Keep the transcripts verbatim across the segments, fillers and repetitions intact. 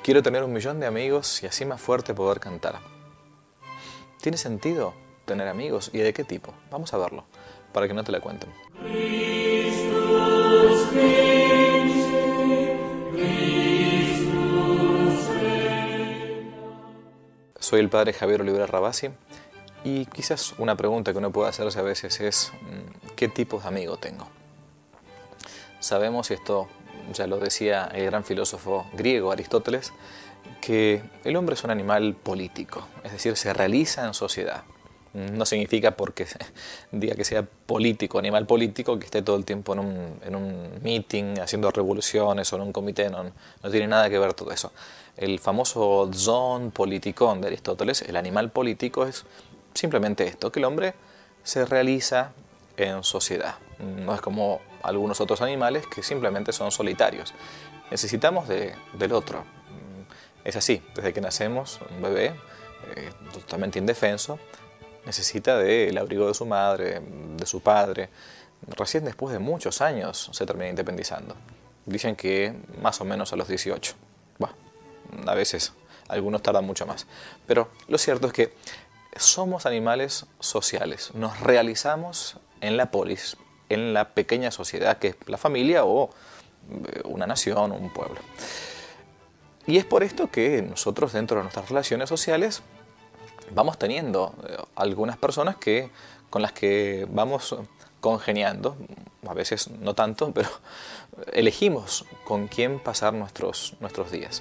Quiero tener un millón de amigos y así más fuerte poder cantar. ¿Tiene sentido tener amigos? ¿Y de qué tipo? Vamos a verlo, para que no te la cuenten. Soy el padre Javier Olivera Rabasi y quizás una pregunta que uno puede hacerse a veces es ¿qué tipos de amigos tengo? Sabemos, y esto ya lo decía el gran filósofo griego Aristóteles, que el hombre es un animal político, es decir, se realiza en sociedad. No significa porque diga que sea político, animal político, que esté todo el tiempo en un, en un meeting, haciendo revoluciones o en un comité, no, no tiene nada que ver todo eso. El famoso zoon politikon de Aristóteles, el animal político, es simplemente esto, que el hombre se realiza en sociedad. No es como algunos otros animales que simplemente son solitarios. Necesitamos de, del otro. Es así, desde que nacemos, un bebé eh, totalmente indefenso, necesita del abrigo de su madre, de su padre. Recién después de muchos años se termina independizando. Dicen que más o menos a los dieciocho. Bueno, a veces algunos tardan mucho más. Pero lo cierto es que somos animales sociales. Nos realizamos en la polis, en la pequeña sociedad que es la familia o una nación o un pueblo. Y es por esto que nosotros dentro de nuestras relaciones sociales vamos teniendo algunas personas que, con las que vamos congeniando, a veces no tanto, pero elegimos con quién pasar nuestros, nuestros días.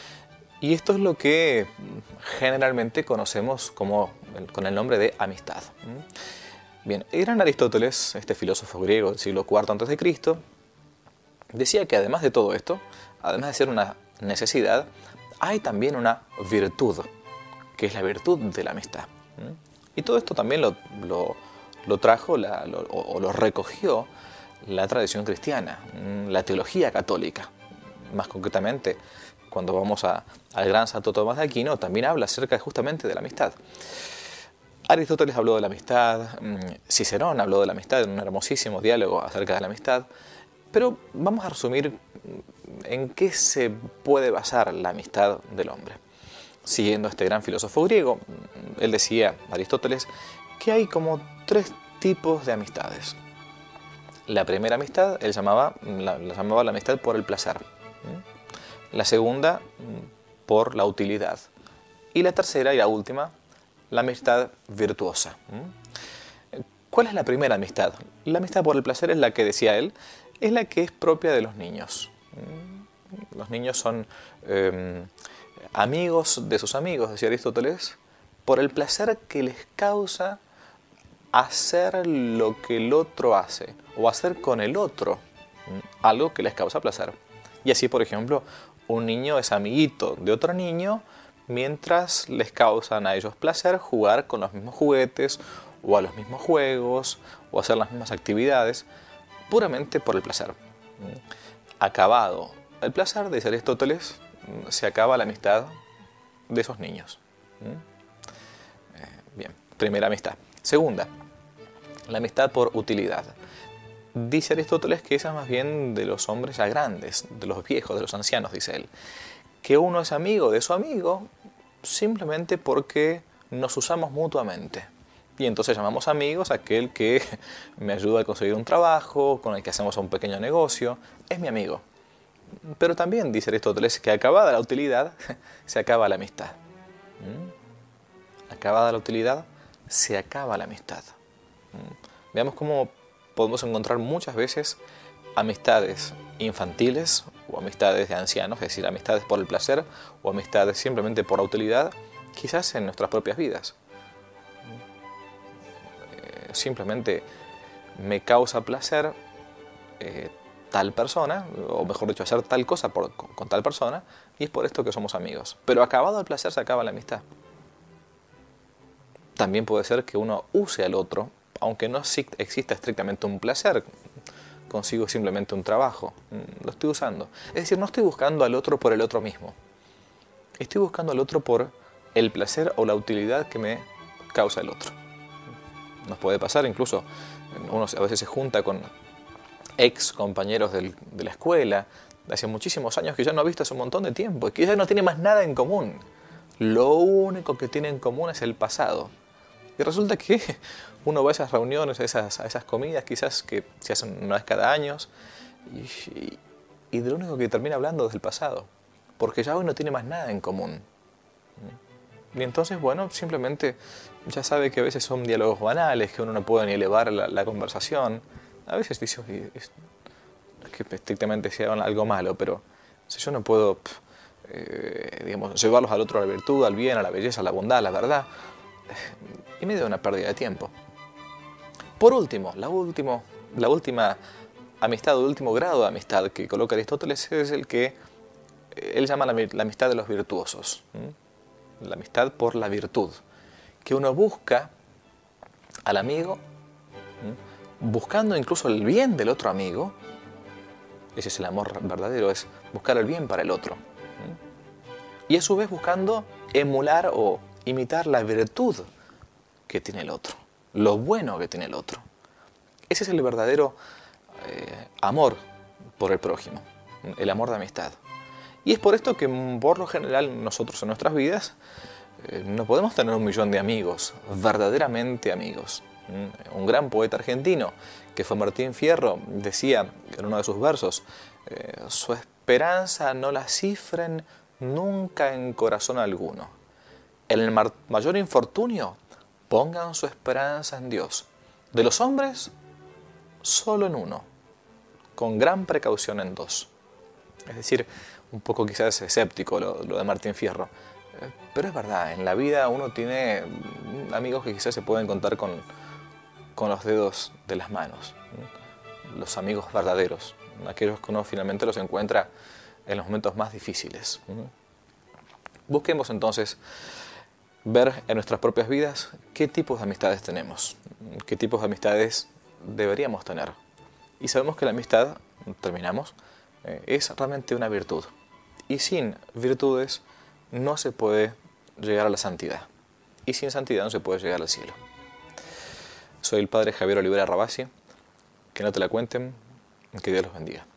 Y esto es lo que generalmente conocemos como, con el nombre de amistad. Bien, el gran Aristóteles, este filósofo griego del siglo cuarto antes de Cristo, decía que además de todo esto, además de ser una necesidad, hay también una virtud, que es la virtud de la amistad. Y todo esto también lo, lo, lo trajo la, lo, o lo recogió la tradición cristiana, la teología católica. Más concretamente, cuando vamos a, al gran Santo Tomás de Aquino, también habla acerca justamente de la amistad. Aristóteles habló de la amistad, Cicerón habló de la amistad en un hermosísimo diálogo acerca de la amistad, pero vamos a resumir en qué se puede basar la amistad del hombre. Siguiendo a este gran filósofo griego, él decía, Aristóteles, que hay como tres tipos de amistades. La primera amistad, él llamaba la, la llamaba la amistad por el placer. La segunda, por la utilidad. Y la tercera y la última, la amistad virtuosa. ¿Cuál es la primera amistad? La amistad por el placer es la que decía él, es la que es propia de los niños. Los niños son eh, amigos de sus amigos, decía Aristóteles, por el placer que les causa hacer lo que el otro hace, o hacer con el otro algo que les causa placer. Y así, por ejemplo, un niño es amiguito de otro niño mientras les causan a ellos placer jugar con los mismos juguetes, o a los mismos juegos, o hacer las mismas actividades, puramente por el placer. Acabado el placer, dice Aristóteles, se acaba la amistad de esos niños. Bien, primera amistad. Segunda, la amistad por utilidad. Dice Aristóteles que esa es más bien de los hombres ya grandes, de los viejos, de los ancianos, dice él. Que uno es amigo de su amigo simplemente porque nos usamos mutuamente. Y entonces llamamos amigos a aquel que me ayuda a conseguir un trabajo, con el que hacemos un pequeño negocio. Es mi amigo. Pero también dice Aristóteles que acabada la utilidad, se acaba la amistad. ¿Mm? Acabada la utilidad, se acaba la amistad. ¿Mm? Veamos cómo podemos encontrar muchas veces amistades infantiles o amistades de ancianos, es decir, amistades por el placer o amistades simplemente por la utilidad, quizás en nuestras propias vidas. Eh, simplemente me causa placer eh, tal persona, o mejor dicho, hacer tal cosa por, con, con tal persona, y es por esto que somos amigos. Pero acabado el placer se acaba la amistad. También puede ser que uno use al otro, aunque no exista estrictamente un placer, consigo simplemente un trabajo, lo estoy usando. Es decir, no estoy buscando al otro por el otro mismo. Estoy buscando al otro por el placer o la utilidad que me causa el otro. Nos puede pasar incluso, uno a veces se junta con ex compañeros del, de la escuela, de hace muchísimos años que ya no ha visto hace un montón de tiempo y que ya no tiene más nada en común. Lo único que tiene en común es el pasado. Y resulta que uno va a esas reuniones, a esas, a esas comidas quizás que se hacen una vez cada año y, y, y de lo único que termina hablando es del pasado, porque ya hoy no tiene más nada en común. Y entonces, bueno, simplemente ya sabe que a veces son diálogos banales, que uno no puede ni elevar la, la conversación. A veces dice, oye, es, no es que estrictamente sea algo malo, pero si yo no puedo, eh, digamos, llevarlos al otro a la virtud, al bien, a la belleza, a la bondad, a la verdad, y me da una pérdida de tiempo. Por último, la, último, la última amistad, el último grado de amistad que coloca Aristóteles es el que él llama la, la amistad de los virtuosos. ¿Mm? La amistad por la virtud, que uno busca al amigo, ¿Mm? buscando incluso el bien del otro amigo. Ese es el amor verdadero, es buscar el bien para el otro. ¿Mm? Y a su vez buscando emular o imitar la virtud que tiene el otro, lo bueno que tiene el otro. Ese es el verdadero eh, amor por el prójimo, el amor de amistad. Y es por esto que por lo general nosotros en nuestras vidas eh, no podemos tener un millón de amigos, verdaderamente amigos. ¿Mm? Un gran poeta argentino, que fue Martín Fierro, decía en uno de sus versos, eh, su esperanza no la cifren nunca en corazón alguno. En el mayor infortunio, pongan su esperanza en Dios. De los hombres, solo en uno, con gran precaución en dos. Es decir, un poco quizás escéptico lo, lo de Martín Fierro. Eh, pero es verdad, en la vida uno tiene amigos que quizás se pueden contar con, con los dedos de las manos. ¿Mm? Los amigos verdaderos, aquellos que uno finalmente los encuentra en los momentos más difíciles. ¿Mm? Busquemos entonces ver en nuestras propias vidas qué tipos de amistades tenemos, qué tipos de amistades deberíamos tener. Y sabemos que la amistad, terminamos, eh, es realmente una virtud. Y sin virtudes no se puede llegar a la santidad. Y sin santidad no se puede llegar al cielo. Soy el padre Javier Olivera Rabasi. Que no te la cuenten. Que Dios los bendiga.